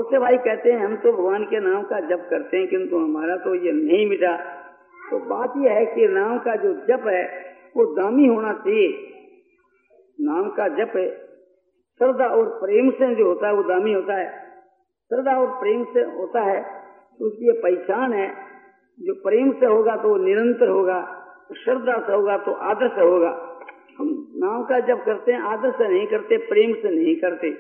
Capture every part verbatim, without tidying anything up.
बहुत से भाई कहते हैं हम तो भगवान के नाम का जप करते हैं किंतु हमारा तो ये नहीं मिटा। तो बात यह है कि नाम का जो जप है वो दामी होना चाहिए। नाम का जप है श्रद्धा और प्रेम से जो होता है वो दामी होता है। श्रद्धा और प्रेम से होता है तो उसकी ये पहचान है। जो प्रेम से होगा तो वो निरंतर होगा, श्रद्धा से होगा तो आदर से होगा। हम नाम का जप करते हैं, आदर से नहीं करते, प्रेम से नहीं करते।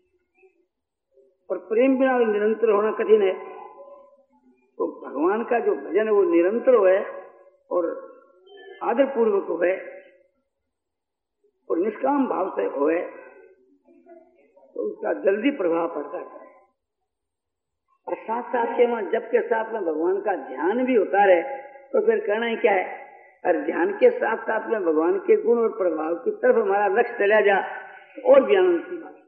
और प्रेम बिना निरंतर होना कठिन है। तो भगवान का जो भजन है वो निरंतर हो है और आदर पूर्वक हो है और निष्काम भाव से हो है तो उसका जल्दी प्रभाव पड़ता है। और साथ साथ के वहां जप के साथ में भगवान का ध्यान भी होता रहे तो फिर कहना ही क्या है। और ध्यान के साथ साथ में भगवान के गुण और प्रभाव की तरफ हमारा लक्ष्य चला जा और भी आनंद की बात।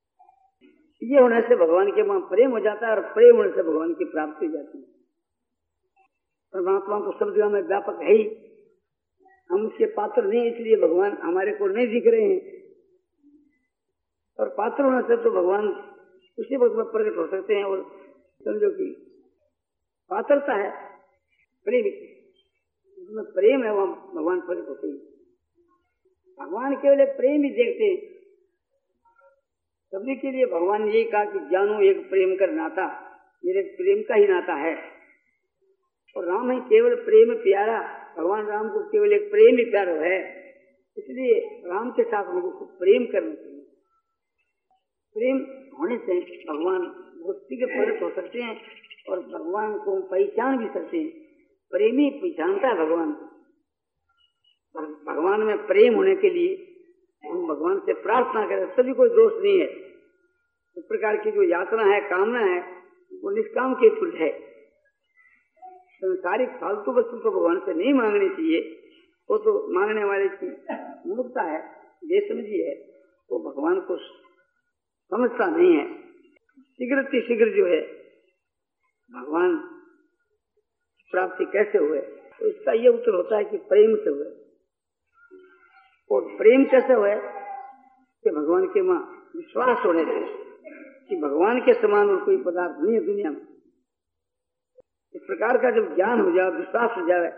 ये होने से भगवान के वहां प्रेम हो जाता है और प्रेम होने से भगवान की प्राप्ति हो जाती है। परमात्मा तो सब जगह में व्यापक है ही, हम उसके पात्र नहीं इसलिए भगवान हमारे को नहीं दिख रहे हैं। और पात्र होने से तो भगवान उसी वक्त में प्रकट हो सकते हैं। और समझो कि पात्रता है प्रेम, जिसमें प्रेम है वह भगवान प्रकट होते हैं। भगवान केवल एक प्रेम ही देखते हैं। सभी के लिए भगवान ने यही कहा कि जानो एक प्रेम कर नाता, मेरे प्रेम का ही नाता है। और राम है केवल प्रेम प्यारा, भगवान राम को केवल एक प्रेम ही प्यारा है। इसलिए राम के साथ लोगों को प्रेम करना चाहिए। प्रेम होने से भगवान भक्ति के प्रकट हो सकते हैं और भगवान को पहचान भी सकते हैं। प्रेमी पहचानता है भगवान को। भगवान में प्रेम होने के लिए हम भगवान से प्रार्थना करें, सभी कोई दोष नहीं है। इस प्रकार की जो यात्रा है, कामना है, वो निष्काम के तुल्य है। संसारिक फालतू वस्तु को भगवान से नहीं मांगनी चाहिए। वो तो मांगने वाले की मूर्खता है, बेसमझी है। वो भगवान को समझता नहीं है। शीघ्र ही शीघ्र जो है भगवान प्राप्ति कैसे हुए, तो इसका ये उत्तर होता है कि प्रेम से हुए। और प्रेम कैसे हुए कि भगवान के मां विश्वास होने से कि भगवान के समान और कोई पदार्थ नहीं है दुनिया में। इस प्रकार का जब ज्ञान हो जाए, विश्वास हो जाए,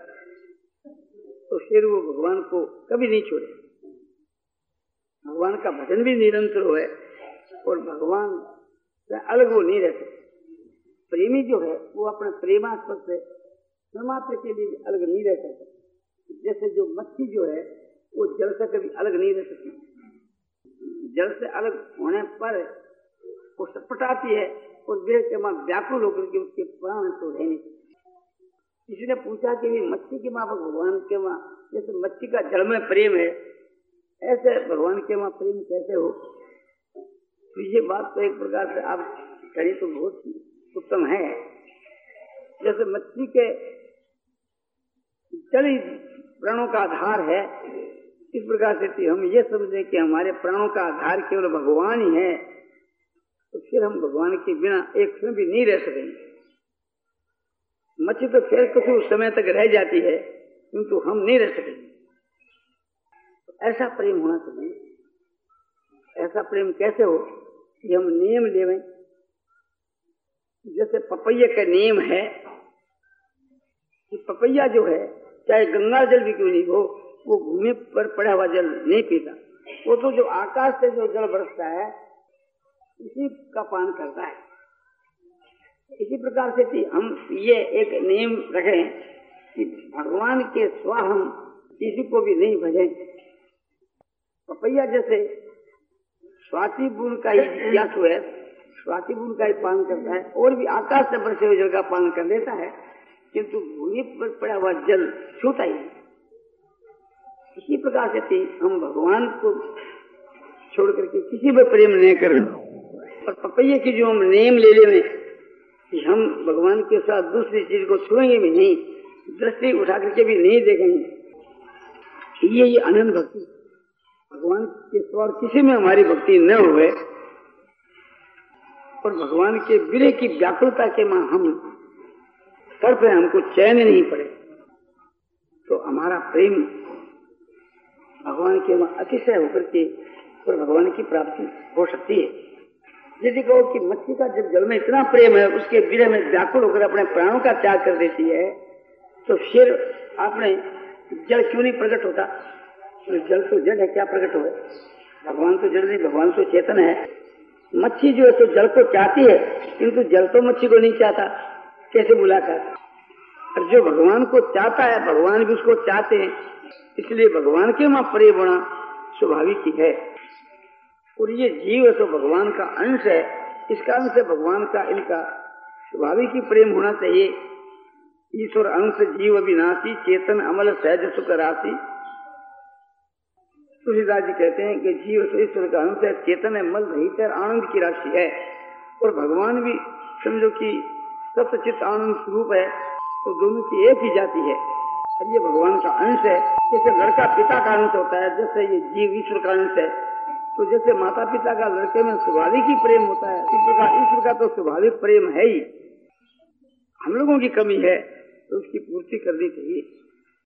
तो फिर वो भगवान को कभी नहीं छोड़े। भगवान का भजन भी निरंतर हो है और भगवान से अलग वो नहीं रहते। प्रेमी जो है वो अपने प्रेमास्पद से परमात्मा के लिए अलग नहीं रह सकता। जैसे जो मच्छी जो है वो जल से कभी अलग नहीं रह सकती। जल से अलग होने पर वो सटपटाती है और देह के मां व्याकुल होकर के उसके प्राण छोड़े नहीं। किसी ने पूछा कि मच्छी के मां भगवान के मां जैसे मच्छी का जल में प्रेम है, ऐसे भगवान के मां प्रेम कैसे हो। तो ये बात तो एक प्रकार से आप करें तो बहुत उत्तम है। जैसे मच्छी के जल ही प्राणों का आधार है, इस प्रकार से हम ये समझें कि हमारे प्राणों का आधार केवल भगवान ही है, तो फिर हम भगवान के बिना एक क्षण भी नहीं रह सकेंगे। मच्छी तो फिर कुछ समय तक रह जाती है किंतु हम नहीं रह सकेंगे। तो ऐसा प्रेम होना चाहिए। ऐसा प्रेम कैसे हो कि हम नियम लेवें। जैसे पपैया का नियम है कि पपैया जो है चाहे गंगा जल भी क्यों नहीं हो, वो भूमि पर पड़ा हुआ जल नहीं पीता। वो तो जो आकाश से जो जल बरसता है इसी का पान करता है। इसी प्रकार से कि हम ये एक नियम रखें कि भगवान के स्वा हम किसी को भी नहीं भजें। पपैया जैसे स्वाति बूंद का ही जिज्ञासु है, स्वाति बूंद का ही पान करता है और भी आकाश से बरसे हुए जल का पान कर लेता है, किंतु भूमि पर पड़ा हुआ जल छूता ही। इसी प्रकार से हम भगवान को छोड़ करके किसी पर प्रेम नहीं कर रहे। और पपैये की जो हम नियम ले ले कि हम भगवान के साथ दूसरी चीज को छुएंगे भी नहीं, दृष्टि उठा करके भी नहीं देखेंगे। ये ये अनंत भक्ति, भगवान के सिवा किसी में हमारी भक्ति न हुए और भगवान के विरह की व्याकुलता के मां हम कर पे हमको चैन नहीं पड़े, तो हमारा प्रेम भगवान के मां अतिशय होकर के और भगवान की प्राप्ति हो सकती है। यदि कहो कि मच्छी का जब जल में इतना प्रेम है, उसके विरह में व्याकुल होकर अपने प्राणों का त्याग कर देती है, तो फिर आपने जल क्यों नहीं प्रकट होता? तो जल तो जड़ है, क्या प्रकट हो? भगवान तो जड़ नहीं, भगवान तो चेतन है। मच्छी जो है तो जल को चाहती है, किंतु जल तो मच्छी को नहीं चाहता, कैसे बुलाकर? और जो भगवान को चाहता है, भगवान भी उसको चाहते हैं, इसलिए भगवान के वहां प्रेम होना स्वाभाविक ही है। और ये जीव तो भगवान का अंश है, इस कारण से भगवान का इनका स्वाभाविक ही प्रेम होना चाहिए। ईश्वर अंश जीव अविनाशी, चेतन अमल सहज सुख राशि। तुलसीदास जी कहते हैं कि जीव तो ईश्वर का अंश है, चेतन है, मल रहित है, आनंद की राशि है। और भगवान भी समझो कि सत्चित आनंद स्वरूप है, तो दोनों की एक ही जाति है। और ये भगवान का अंश है। जैसे लड़का पिता का अंश होता है, जैसे ये जीव ईश्वर का अंश है। तो जैसे माता पिता का लड़के में स्वाभाविक ही प्रेम होता है, इस प्रकार ईश्वर का तो स्वाभाविक प्रेम है ही। हम लोगों की कमी है, तो उसकी पूर्ति करनी चाहिए।